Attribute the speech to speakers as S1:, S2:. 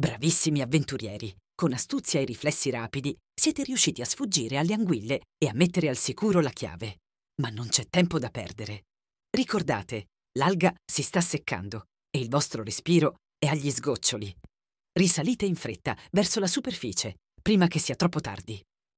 S1: Bravissimi avventurieri! Con astuzia e riflessi rapidi siete riusciti a sfuggire alle anguille e a mettere al sicuro la chiave. Ma non c'è tempo da perdere. Ricordate, l'alga si sta seccando e il vostro respiro è agli sgoccioli. Risalite in fretta verso la superficie, prima che sia troppo tardi.